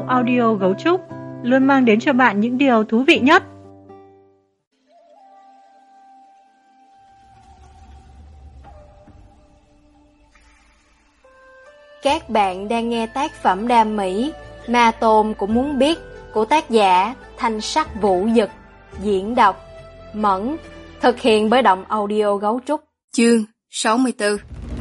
audio Gấu Trúc luôn mang đến cho bạn những điều thú vị nhất. Các bạn đang nghe tác phẩm đam mỹ Ma Tôn Cũng Muốn Biết của tác giả Thanh Sắc Vũ Dực, diễn đọc Mẫn, thực hiện bởi Động Audio Gấu Trúc. Chương 64.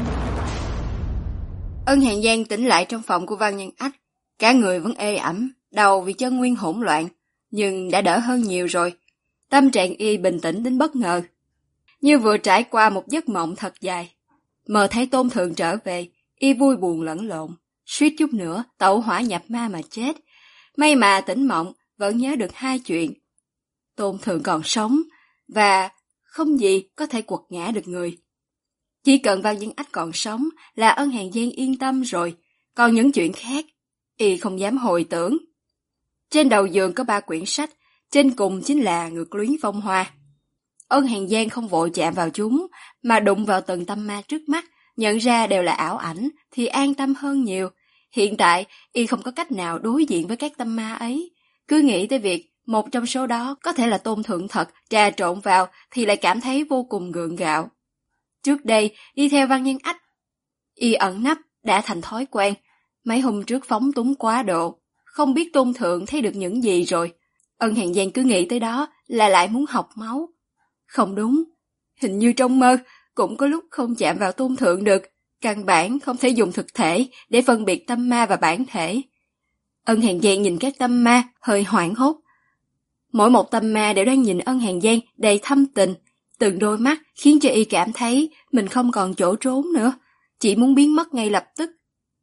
Ân Hàn Giang tỉnh lại trong phòng của Văn Nhân Ách. Cả người vẫn ê ẩm, đầu vì chân nguyên hỗn loạn, nhưng đã đỡ hơn nhiều rồi. Tâm trạng y bình tĩnh đến bất ngờ, như vừa trải qua một giấc mộng thật dài. Mơ thấy Tôn Thượng trở về, y vui buồn lẫn lộn, suýt chút nữa tẩu hỏa nhập ma mà chết. May mà tỉnh mộng vẫn nhớ được hai chuyện: Tôn Thượng còn sống và không gì có thể quật ngã được người. Chỉ cần Văn Nhân Ách còn sống là Ân Hàn Giang yên tâm rồi, còn những chuyện khác y không dám hồi tưởng. Trên đầu giường có 3 quyển sách, trên cùng chính là Ngược Luyến Phong Hoa. Ân Hàn Giang không vội chạm vào chúng, mà đụng vào từng tâm ma trước mắt, nhận ra đều là ảo ảnh thì an tâm hơn nhiều. Hiện tại y không có cách nào đối diện với các tâm ma ấy, cứ nghĩ tới việc một trong số đó có thể là Tôn Thượng thật trà trộn vào thì lại cảm thấy vô cùng gượng gạo. Trước đây đi theo Văn Nhân Ách, y ẩn nấp đã thành thói quen. Mấy hôm trước phóng túng quá độ, không biết Tôn Thượng thấy được những gì rồi. Ân Hàn Giang cứ nghĩ tới đó là lại muốn học máu. Không đúng, hình như trong mơ cũng có lúc không chạm vào Tôn Thượng được, căn bản không thể dùng thực thể để phân biệt tâm ma và bản thể. Ân Hàn Giang nhìn các tâm ma hơi hoảng hốt. Mỗi một tâm ma đều đang nhìn Ân Hàn Giang đầy thâm tình, từng đôi mắt khiến cho y cảm thấy mình không còn chỗ trốn nữa, chỉ muốn biến mất ngay lập tức.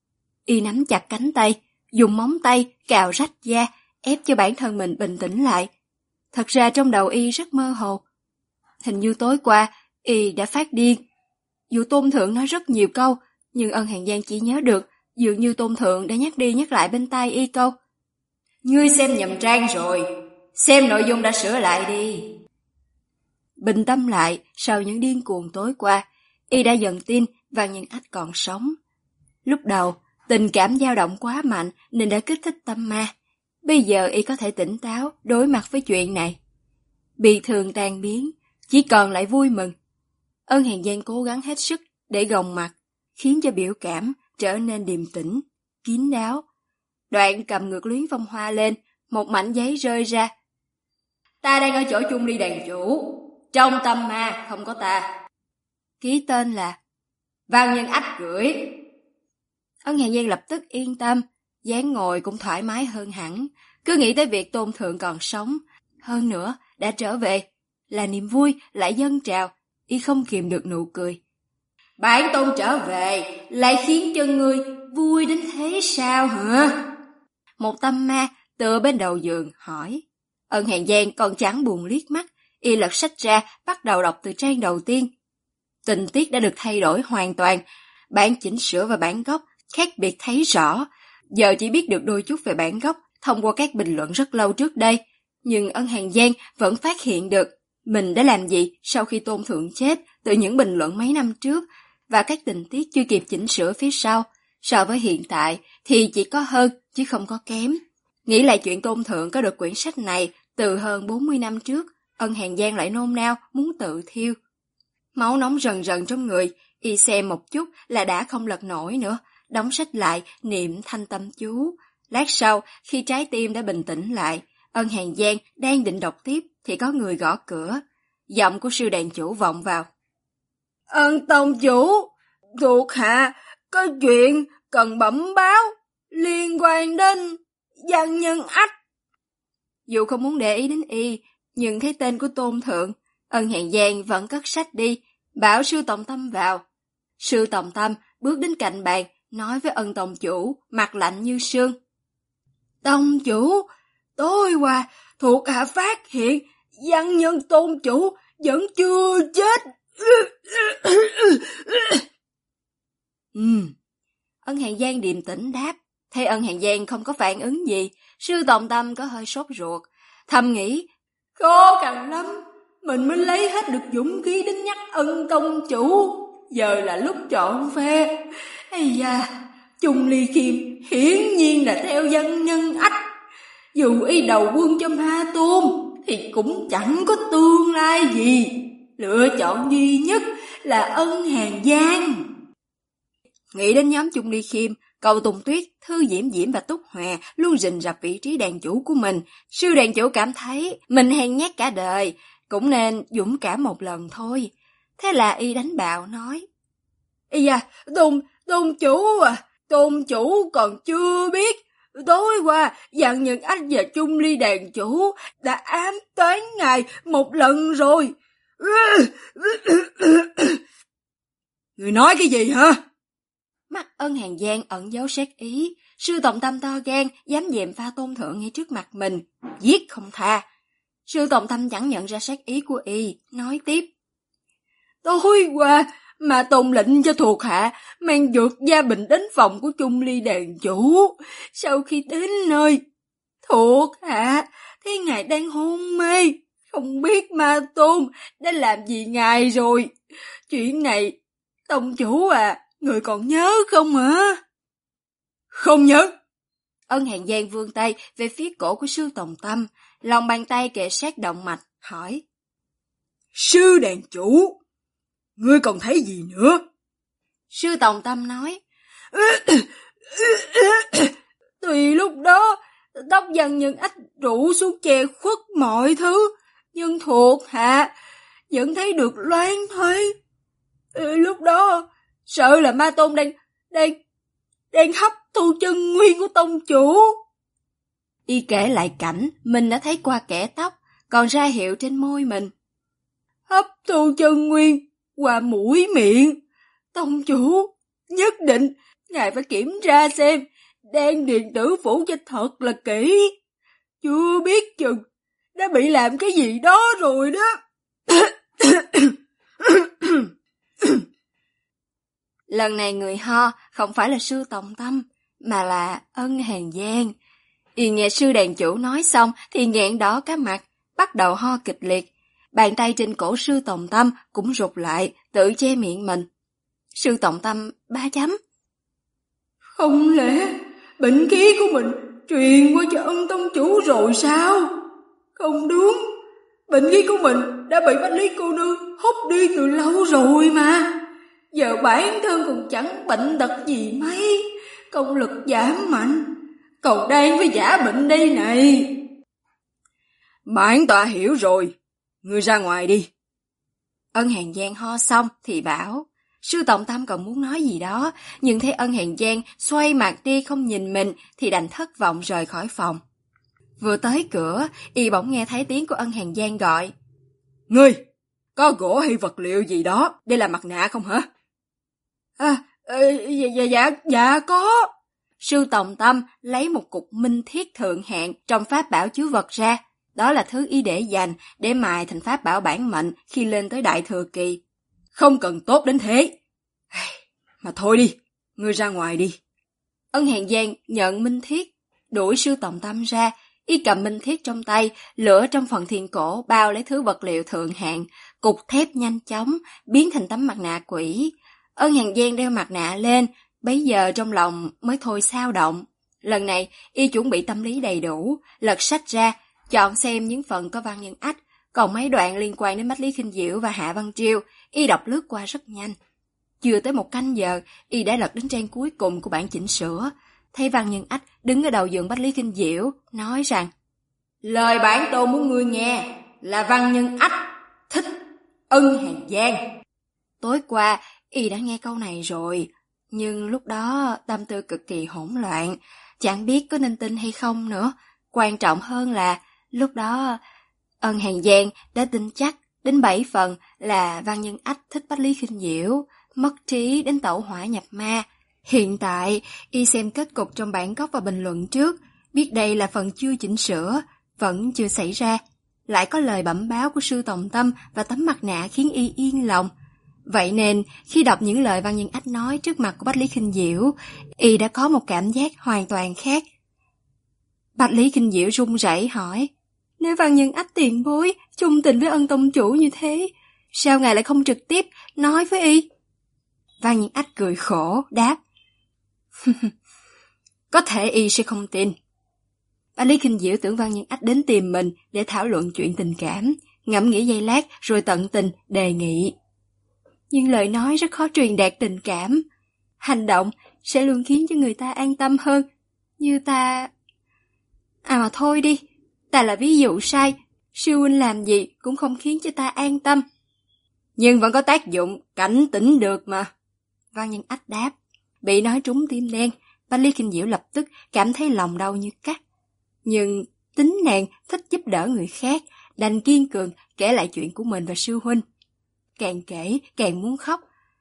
Y nắm chặt cánh tay, dùng móng tay cào rách da, ép cho bản thân mình bình tĩnh lại. Thật ra trong đầu y rất mơ hồ. Hình như tối qua y đã phát điên. Dù Tôn Thượng nói rất nhiều câu, nhưng Ân Hàn Giang chỉ nhớ được dường như Tôn Thượng đã nhắc đi nhắc lại bên tai y câu: "Ngươi xem nhầm trang rồi, xem nội dung đã sửa lại đi." Bình tâm lại, sau những điên cuồng tối qua, y đã dần tin Văn Nhân Ách còn sống. Lúc đầu, tình cảm dao động quá mạnh nên đã kích thích tâm ma. Bây giờ y có thể tỉnh táo đối mặt với chuyện này. Bị thương tan biến, chỉ còn lại vui mừng. Ân Hàn Giang cố gắng hết sức để gồng mặt, khiến cho biểu cảm trở nên điềm tĩnh, kín đáo. Đoạn cầm Ngược Luyến Phong Hoa lên, một mảnh giấy rơi ra. "Ta đang ở chỗ Chung Ly đàn chủ, trong tâm ma không có ta." Ký tên là Văn Nhân Ách gửi. Ân Hàn Giang lập tức yên tâm, dáng ngồi cũng thoải mái hơn hẳn, cứ nghĩ tới việc Tôn Thượng còn sống, hơn nữa đã trở về, là niềm vui lại dâng trào, y không kìm được nụ cười. "Bản Tôn trở về lại khiến cho ngươi vui đến thế sao hả?" Một tâm ma tựa bên đầu giường hỏi. Ân Hàn Giang còn chẳng buồn liếc mắt, y lật sách ra bắt đầu đọc từ trang đầu tiên. Tình tiết đã được thay đổi hoàn toàn, bản chỉnh sửa và bản gốc khác biệt thấy rõ. Giờ chỉ biết được đôi chút về bản gốc thông qua các bình luận rất lâu trước đây, nhưng Ân Hàn Giang vẫn phát hiện được mình đã làm gì sau khi Tôn Thượng chết từ những bình luận mấy năm trước, và các tình tiết chưa kịp chỉnh sửa phía sau. So với hiện tại thì chỉ có hơn chứ không có kém. Nghĩ lại chuyện Tôn Thượng có được quyển sách này từ hơn 40 năm trước, Ân Hàn Giang lại nôn nao muốn tự thiêu. Máu nóng rần rần trong người, y xem một chút là đã không lật nổi nữa, đóng sách lại niệm thanh tâm chú. Lát sau, khi trái tim đã bình tĩnh lại, Ân Hàn Giang đang định đọc tiếp thì có người gõ cửa. Giọng của sư đàn chủ vọng vào. "Ân tông chủ, thuộc hạ có chuyện cần bẩm báo liên quan đến Văn Nhân Ách." Dù không muốn để ý đến y, nhưng thấy tên của Tôn Thượng, Ân Hàn Giang vẫn cất sách đi, bảo sư Tòng Tâm vào. Sư Tòng Tâm bước đến cạnh bàn, nói với Ân tông chủ, mặt lạnh như sương. "Tông chủ, tối qua thuộc hạ phát hiện Văn Nhân tôn chủ vẫn chưa chết." Ân Hàn Giang điềm tĩnh đáp. Thấy Ân Hàn Giang không có phản ứng gì, sư Tòng Tâm có hơi sốt ruột, thầm nghĩ khó khăn lắm mình mới lấy hết được dũng khí đến nhắc Ân tông chủ, giờ là lúc chọn phe. Ây da, Chung Ly Khiêm hiển nhiên là theo Văn Nhân Ách. Dù y đầu quân cho Ma Tôn thì cũng chẳng có tương lai gì. Lựa chọn duy nhất là Ân Hàn Giang. Nghĩ đến nhóm Chung Ly Khiêm, Cầu Tùng Tuyết, Thư Diễm Diễm và Túc Hòa luôn rình rập vị trí đàn chủ của mình. Sư đàn chủ cảm thấy mình hèn nhát cả đời, cũng nên dũng cảm một lần thôi. Thế là y đánh bạo nói: "Ây da, Tôn chủ à, Tôn chủ còn chưa biết. Tối qua, Văn Nhân Ách và Chung Ly đàn chủ đã ám toán ngài một lần rồi." "Người nói cái gì hả?" Mắt Ân Hàn Giang ẩn dấu sát ý. Sư Tòng Tâm to gan, dám dèm pha Tôn thượng ngay trước mặt mình, giết không tha. Sư Tòng Tâm chẳng nhận ra sát ý của y, nói tiếp: "Tối qua, mà Tôn lệnh cho thuộc hạ mang dược gia bình đến phòng của Chung Ly đàn chủ. Sau khi đến nơi, thuộc hạ thấy ngài đang hôn mê, không biết Ma Tôn đã làm gì ngài rồi. Chuyện này, tông chủ à, người còn nhớ không hả?" "Không nhớ." Ân Hàn Giang vươn tay về phía cổ của sư Tòng Tâm, lòng bàn tay kề sát động mạch, hỏi: "Sư đàn chủ, ngươi còn thấy gì nữa?" Sư Tòng Tâm nói: "Tuy lúc đó tóc Văn Nhân Ách rủ xuống che khuất mọi thứ, nhưng thuộc hạ vẫn thấy được loáng thoáng. Lúc đó sợ là Ma Tôn đang hấp thu chân nguyên của tông chủ." Y kể lại cảnh mình đã thấy qua kẻ tóc, còn ra hiệu trên môi mình: "Hấp thu chân nguyên qua mũi miệng. Tông chủ, nhất định ngài phải kiểm tra xem đan điền tử phủ cho thật là kỹ. Chưa biết chừng đã bị làm cái gì đó rồi đó." Lần này người ho không phải là sư Tòng Tâm, mà là Ân Hàn Giang. Y nghe sư đàn chủ nói xong thì nghẹn đỏ cả mặt, bắt đầu ho kịch liệt. Bàn tay trên cổ sư Tòng Tâm cũng rụt lại, tự che miệng mình. Sư Tòng Tâm 3 chấm. "Không lẽ bệnh khí của mình truyền qua cho Ân tông chủ rồi sao? Không đúng, bệnh khí của mình đã bị Bách Lý cô nương hút đi từ lâu rồi mà. Giờ bản thân còn chẳng bệnh tật gì mấy, công lực giảm mạnh, còn đang với giả bệnh đây này." "Bản tọa hiểu rồi, ngươi ra ngoài đi." Ân Hàn Giang ho xong thì bảo. Sư Tòng Tâm còn muốn nói gì đó, nhưng thấy Ân Hàn Giang xoay mặt đi không nhìn mình thì đành thất vọng rời khỏi phòng. Vừa tới cửa, y bỗng nghe thấy tiếng của Ân Hàn Giang gọi: "Ngươi, có gỗ hay vật liệu gì đó để làm mặt nạ không hả?" Dạ có." Sư Tòng Tâm lấy một cục minh thiết thượng hạng trong pháp bảo chứa vật ra. Đó là thứ y để dành để mài thành pháp bảo bản mệnh khi lên tới đại thừa kỳ. "Không cần tốt đến thế. Mà thôi đi, ngươi ra ngoài đi." Ân Hàn Giang nhận minh thiết, đuổi sư Tòng Tâm ra. Y cầm minh thiết trong tay, lửa trong phần thiền cổ bao lấy thứ vật liệu thượng hạng, cục thép nhanh chóng biến thành tấm mặt nạ quỷ. Ân Hàn Giang đeo mặt nạ lên, bấy giờ trong lòng mới thôi xao động. Lần này y chuẩn bị tâm lý đầy đủ, lật sách ra, chọn xem những phần có Văn Nhân Ách, còn mấy đoạn liên quan đến Bách Lý Khinh Diễu và Hạ Văn Triêu, y đọc lướt qua rất nhanh. Chưa tới 1 canh giờ, y đã lật đến trang cuối cùng của bản chỉnh sửa. Thấy Văn Nhân Ách đứng ở đầu giường Bách Lý Khinh Diễu, nói rằng: "Lời bản tôn muốn ngươi nghe là Văn Nhân Ách thích Ân Hàn Giang." Tối qua, y đã nghe câu này rồi, nhưng lúc đó tâm tư cực kỳ hỗn loạn, chẳng biết có nên tin hay không nữa. Quan trọng hơn là lúc đó Ân Hàn Giang đã tin chắc đến 7 phần là Văn Nhân Ách thích Bách Lý Khinh Diễu, mất trí đến tẩu hỏa nhập ma. Hiện tại, y xem kết cục trong bản gốc và bình luận trước, biết đây là phần chưa chỉnh sửa, vẫn chưa xảy ra. Lại có lời bẩm báo của sư Tòng Tâm và tấm mặt nạ khiến y yên lòng. Vậy nên, khi đọc những lời Văn Nhân Ách nói trước mặt của Bách Lý Khinh Diễu, y đã có một cảm giác hoàn toàn khác. Bách Lý Khinh Diễu run rẩy hỏi: "Nếu Văn Nhân Ách tiền bối chung tình với Ân tông chủ như thế, sao ngài lại không trực tiếp nói với y?" Văn Nhân Ách cười khổ, đáp: Có thể y sẽ không tin. Bà Lý Kinh Diệu tưởng Văn Nhân Ách đến tìm mình để thảo luận chuyện tình cảm, ngẫm nghĩ giây lát rồi tận tình đề nghị. Nhưng lời nói rất khó truyền đạt tình cảm. Hành động sẽ luôn khiến cho người ta an tâm hơn. Như ta... mà thôi đi, ta là ví dụ sai. Sư huynh làm gì cũng không khiến cho ta an tâm. Nhưng vẫn có tác dụng, cảnh tỉnh được mà. Văn Nhân Ách đáp. Bị nói trúng tim đen, Bách Lý Kinh Diệu lập tức cảm thấy lòng đau như cắt. Nhưng tính nàng thích giúp đỡ người khác, đành kiên cường kể lại chuyện của mình và sư huynh. Càng kể càng muốn khóc.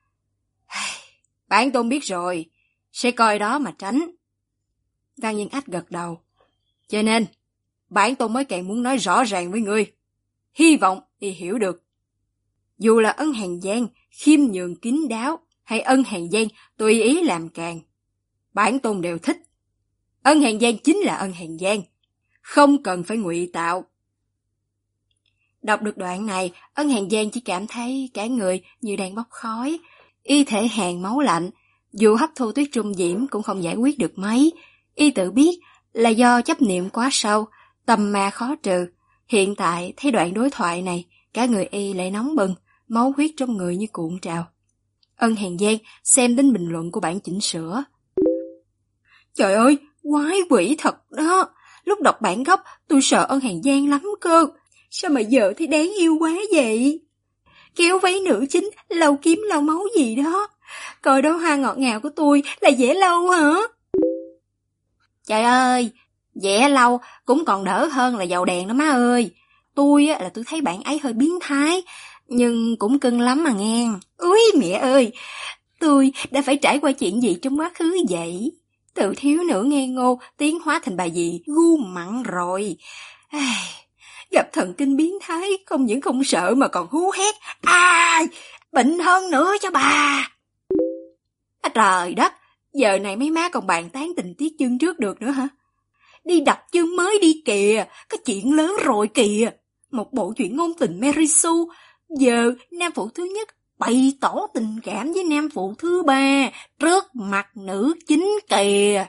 Bản tôn biết rồi, sẽ coi đó mà tránh. Văn Nhân Ách gật đầu. Cho nên, bản tôn mới càng muốn nói rõ ràng với ngươi. Hy vọng y hiểu được. Dù là Ân Hàn Giang khiêm nhường kín đáo, hay Ân Hàn Giang tùy ý làm càng, bản tôn đều thích. Ân Hàn Giang chính là Ân Hàn Giang, không cần phải ngụy tạo. Đọc được đoạn này, Ân Hàn Giang chỉ cảm thấy cả người như đang bốc khói, y thể hàn máu lạnh, dù hấp thu tuyết trung diễm cũng không giải quyết được mấy. Y tự biết là do chấp niệm quá sâu, tâm ma khó trừ. Hiện tại thấy đoạn đối thoại này, cả người y lại nóng bừng, máu huyết trong người như cuộn trào. Ân Hàn Giang xem đến bình luận của bản chỉnh sửa. Trời ơi, quái quỷ thật đó. Lúc đọc bản gốc tôi sợ Ân Hàn Giang lắm cơ. Sao mà giờ thấy đáng yêu quá vậy? Kéo váy nữ chính, lau kiếm lau máu gì đó. Coi đó hoa ngọt ngào của tôi là vẽ lau hả? Trời ơi, vẽ lau cũng còn đỡ hơn là dầu đèn đó má ơi. Tôi thấy bạn ấy hơi biến thái, nhưng cũng cưng lắm mà nghe. Úi mẹ ơi, tôi đã phải trải qua chuyện gì trong quá khứ vậy? Từ thiếu nữ ngây ngô tiến hóa thành bà dì gu mặn rồi. Gặp thần kinh biến thái không những không sợ mà còn hú hét. Bệnh hơn nữa cho bà. Trời đất, giờ này mấy má còn bàn tán tình tiết chương trước được nữa hả? Đi đọc chương mới đi kìa, có chuyện lớn rồi kìa. Một bộ truyện ngôn tình Mary Sue. Giờ nam phụ thứ nhất bày tỏ tình cảm với nam phụ thứ ba trước mặt nữ chính kìa.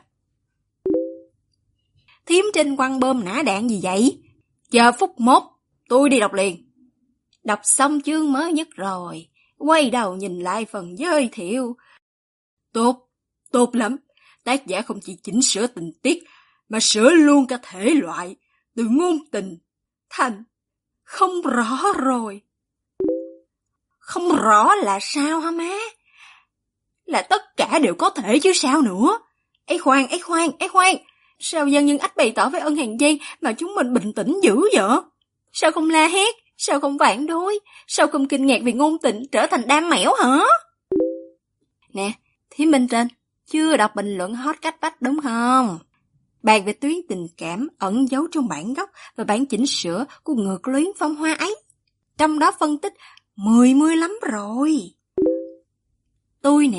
Thím trên quăng bơm nã đạn gì vậy? Chờ phút mốt, tôi đi đọc liền. Đọc xong chương mới nhất rồi, quay đầu nhìn lại phần giới thiệu. Tốt lắm. Tác giả không chỉ chỉnh sửa tình tiết, mà sửa luôn cả thể loại, từ ngôn tình thành không rõ rồi. Không rõ là sao hả má? Là tất cả đều có thể chứ sao nữa. Ấy khoan. Sao Văn Nhân Ách bày tỏ với Ân Hàn Giang mà chúng mình bình tĩnh dữ vậy? Sao không la hét? Sao không phản đối? Sao không kinh ngạc vì ngôn tình trở thành đam mẻo hả? Nè, thím bên trên, chưa đọc bình luận hot cách bách đúng không? Bàn về tuyến tình cảm ẩn giấu trong bản gốc và bản chỉnh sửa của Ngược Luyến Phong Hoa ấy. Trong đó phân tích 10 lắm rồi. Tôi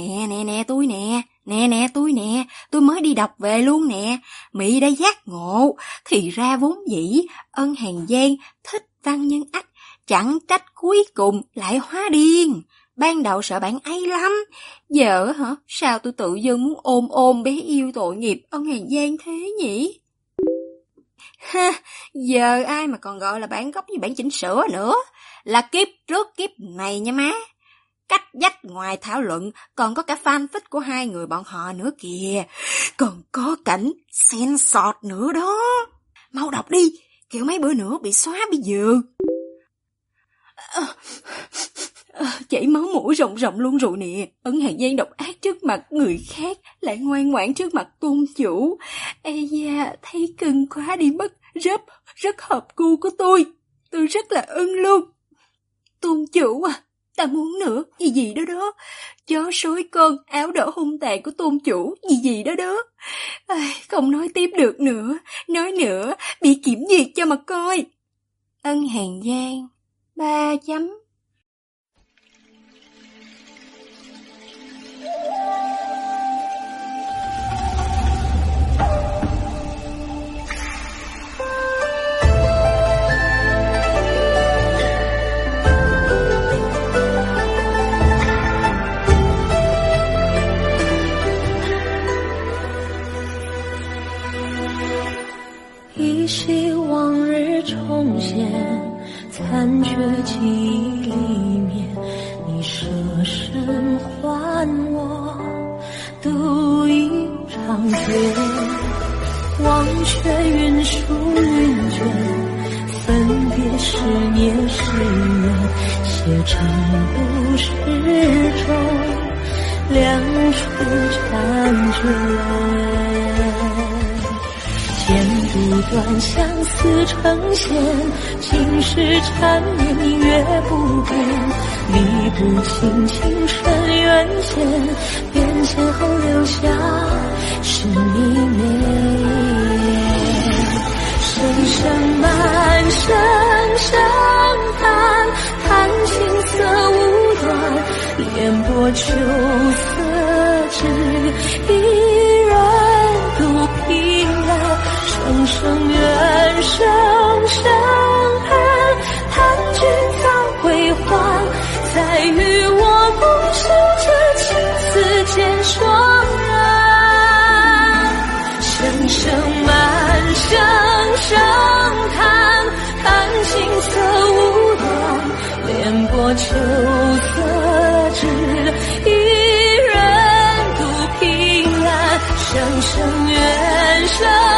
nè, tôi mới đi đọc về luôn nè. Mỹ đã giác ngộ, thì ra vốn dĩ Ân Hàn Giang thích Văn Nhân Ách, chẳng trách cuối cùng lại hóa điên. Ban đầu sợ bạn ấy lắm, giờ hả, sao tôi tự dưng muốn ôm bé yêu tội nghiệp Ân Hàn Giang thế nhỉ? Giờ ai mà còn gọi là bản gốc với bản chỉnh sửa nữa, là kiếp trước kiếp này nha má. Cách dách ngoài thảo luận còn có cả fanfic của hai người bọn họ nữa kìa, còn có cảnh censored nữa đó. Mau đọc đi, kiểu mấy bữa nữa bị xóa bây giờ. Chảy máu mũi rộng luôn rồi nè. Ân Hàn Giang độc ác trước mặt người khác, lại ngoan ngoãn trước mặt tôn chủ. Ây da, thấy cưng quá đi mất, rất hợp gu của tôi rất là ưng luôn. Tôn chủ à, ta muốn nữa, gì đó đó. Chó sói con, áo đỏ hung tàn của tôn chủ, gì đó đó. Không nói tiếp được nữa, nói nữa, bị kiểm duyệt cho mà coi. Ân Hàn Giang 3 chấm. 惜往日重现，残缺记忆里面，你舍身还我独一场劫。忘却云舒云卷，分别是孽是缘，写成故事中两处婵娟。剪不断，相思成线，今世缠绵，你越不变，理不清情深缘浅，变迁后留下是你美。声声满声声叹，叹情色无端，莲波秋色只一人独凭栏。声声怨，声声恨，叹君早归还，再与我共守这青丝渐霜染。声声满，声声叹，叹情色无端，莲波秋色只一人独凭栏。声声怨，声